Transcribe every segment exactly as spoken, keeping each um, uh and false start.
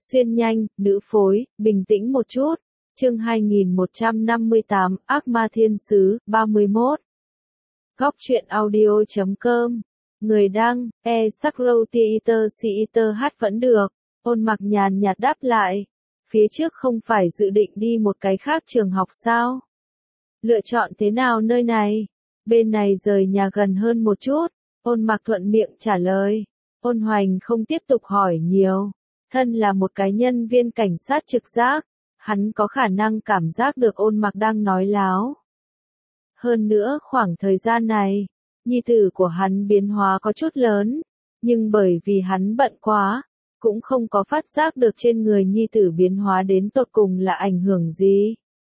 Xuyên nhanh, nữ phối, bình tĩnh một chút. Chương hai nghìn một trăm năm mươi tám, Ác ma thiên sứ, ba mươi mốt. Góc truyện audio chấm com. Người đăng, e Sakro Theater Theater hát vẫn được. Ôn Mặc nhàn nhạt đáp lại. Phía trước không phải dự định đi một cái khác trường học sao? Lựa chọn thế nào nơi này? Bên này rời nhà gần hơn một chút. Ôn Mặc thuận miệng trả lời. Ôn Hoành không tiếp tục hỏi nhiều. Thân là một cái nhân viên cảnh sát trực giác, hắn có khả năng cảm giác được Ôn Mặc đang nói láo. Hơn nữa khoảng thời gian này, nhi tử của hắn biến hóa có chút lớn, nhưng bởi vì hắn bận quá, cũng không có phát giác được trên người nhi tử biến hóa đến tột cùng là ảnh hưởng gì.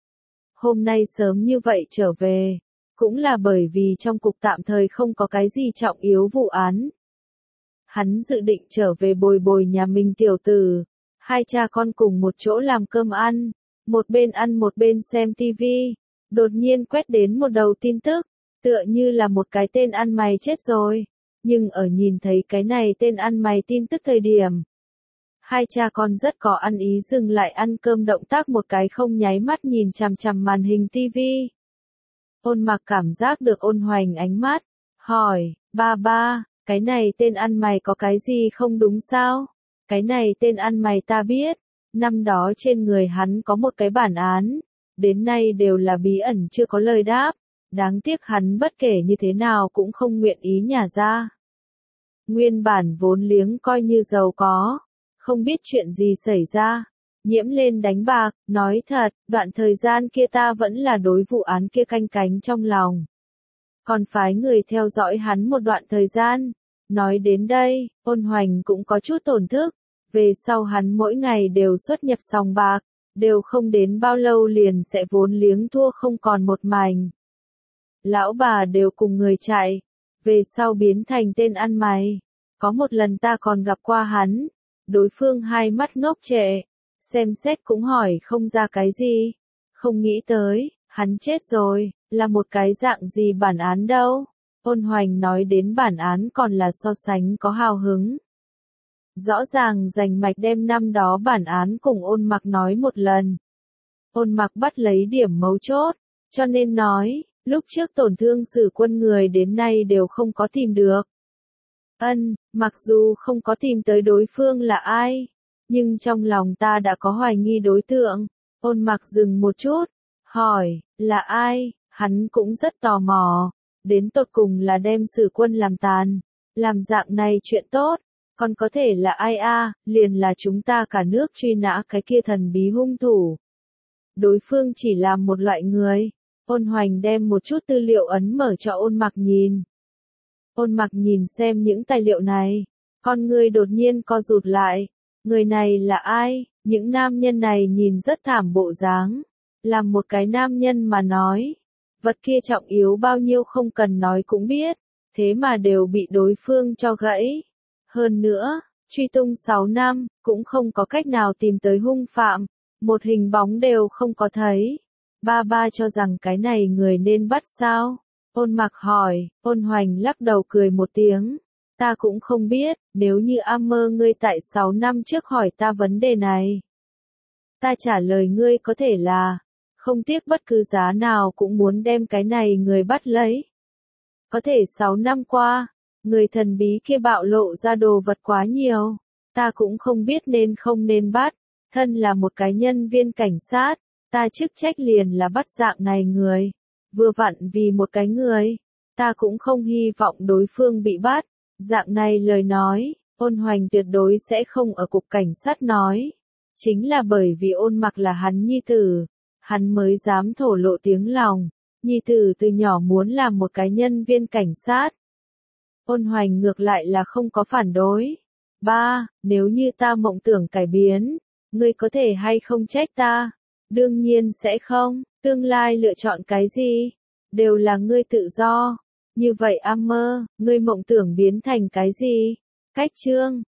Hôm nay sớm như vậy trở về, cũng là bởi vì trong cục tạm thời không có cái gì trọng yếu vụ án. Hắn dự định trở về bồi bồi nhà mình tiểu tử, hai cha con cùng một chỗ làm cơm ăn, một bên ăn một bên xem tivi, đột nhiên quét đến một đầu tin tức, tựa như là một cái tên ăn mày chết rồi, nhưng ở nhìn thấy cái này tên ăn mày tin tức thời điểm. Hai cha con rất có ăn ý dừng lại ăn cơm động tác một cái không nháy mắt nhìn chằm chằm màn hình tivi. Ôn Mặc cảm giác được Ôn Hoành ánh mắt, hỏi, ba ba. Cái này tên ăn mày có cái gì không đúng sao? Cái này tên ăn mày ta biết, năm đó trên người hắn có một cái bản án, đến nay đều là bí ẩn chưa có lời đáp, đáng tiếc hắn bất kể như thế nào cũng không nguyện ý nhả ra. Nguyên bản vốn liếng coi như giàu có, không biết chuyện gì xảy ra, nhiễm lên đánh bạc, nói thật, đoạn thời gian kia ta vẫn là đối vụ án kia canh cánh trong lòng. Còn phái người theo dõi hắn một đoạn thời gian. Nói đến đây, Ôn Hoành cũng có chút tổn thức. Về sau hắn mỗi ngày đều xuất nhập sòng bạc, đều không đến bao lâu liền sẽ vốn liếng thua không còn một mảnh. Lão bà đều cùng người chạy, về sau biến thành tên ăn mày. Có một lần ta còn gặp qua hắn, đối phương hai mắt ngốc trệ, xem xét cũng hỏi không ra cái gì. Không nghĩ tới, hắn chết rồi, là một cái dạng gì bản án đâu. Ôn Hoành nói đến bản án còn là so sánh có hào hứng. Rõ ràng rành mạch đem năm đó bản án cùng Ôn Mặc nói một lần. Ôn Mặc bắt lấy điểm mấu chốt, cho nên nói, lúc trước tổn thương Sử Quân người đến nay đều không có tìm được. Ân, mặc dù không có tìm tới đối phương là ai, nhưng trong lòng ta đã có hoài nghi đối tượng. Ôn Mặc dừng một chút, hỏi, là ai? Hắn cũng rất tò mò. Đến tột cùng là đem Sử Quân làm tàn, làm dạng này chuyện tốt, còn có thể là ai a? Liền là chúng ta cả nước truy nã cái kia thần bí hung thủ. Đối phương chỉ là một loại người. Ôn Hoành đem một chút tư liệu ấn mở cho Ôn Mặc nhìn. Ôn Mặc nhìn xem những tài liệu này, con người đột nhiên co rụt lại. Người này là ai? Những nam nhân này nhìn rất thảm bộ dáng. Làm một cái nam nhân mà nói. Vật kia trọng yếu bao nhiêu không cần nói cũng biết, thế mà đều bị đối phương cho gãy. Hơn nữa, truy tung sáu năm, cũng không có cách nào tìm tới hung phạm, một hình bóng đều không có thấy. Ba ba cho rằng cái này người nên bắt sao? Ôn Mặc hỏi, Ôn Hoành lắc đầu cười một tiếng. Ta cũng không biết, nếu như Ammer ngươi tại sáu năm trước hỏi ta vấn đề này. Ta trả lời ngươi có thể là, không tiếc bất cứ giá nào cũng muốn đem cái này người bắt lấy. Có thể sáu năm qua, người thần bí kia bạo lộ ra đồ vật quá nhiều, ta cũng không biết nên không nên bắt. Thân là một cái nhân viên cảnh sát, ta chức trách liền là bắt dạng này người. Vừa vặn vì một cái người, ta cũng không hy vọng đối phương bị bắt. Dạng này lời nói, Ôn Hoành tuyệt đối sẽ không ở cục cảnh sát nói. Chính là bởi vì Ôn Mặc là hắn nhi tử. Hắn mới dám thổ lộ tiếng lòng, nhi tử từ nhỏ muốn làm một cái nhân viên cảnh sát. Ôn Hoành ngược lại là không có phản đối. Ba, nếu như ta mộng tưởng cải biến, ngươi có thể hay không trách ta? Đương nhiên sẽ không, tương lai lựa chọn cái gì, đều là ngươi tự do. Như vậy Ammer, ngươi mộng tưởng biến thành cái gì? Cách chương.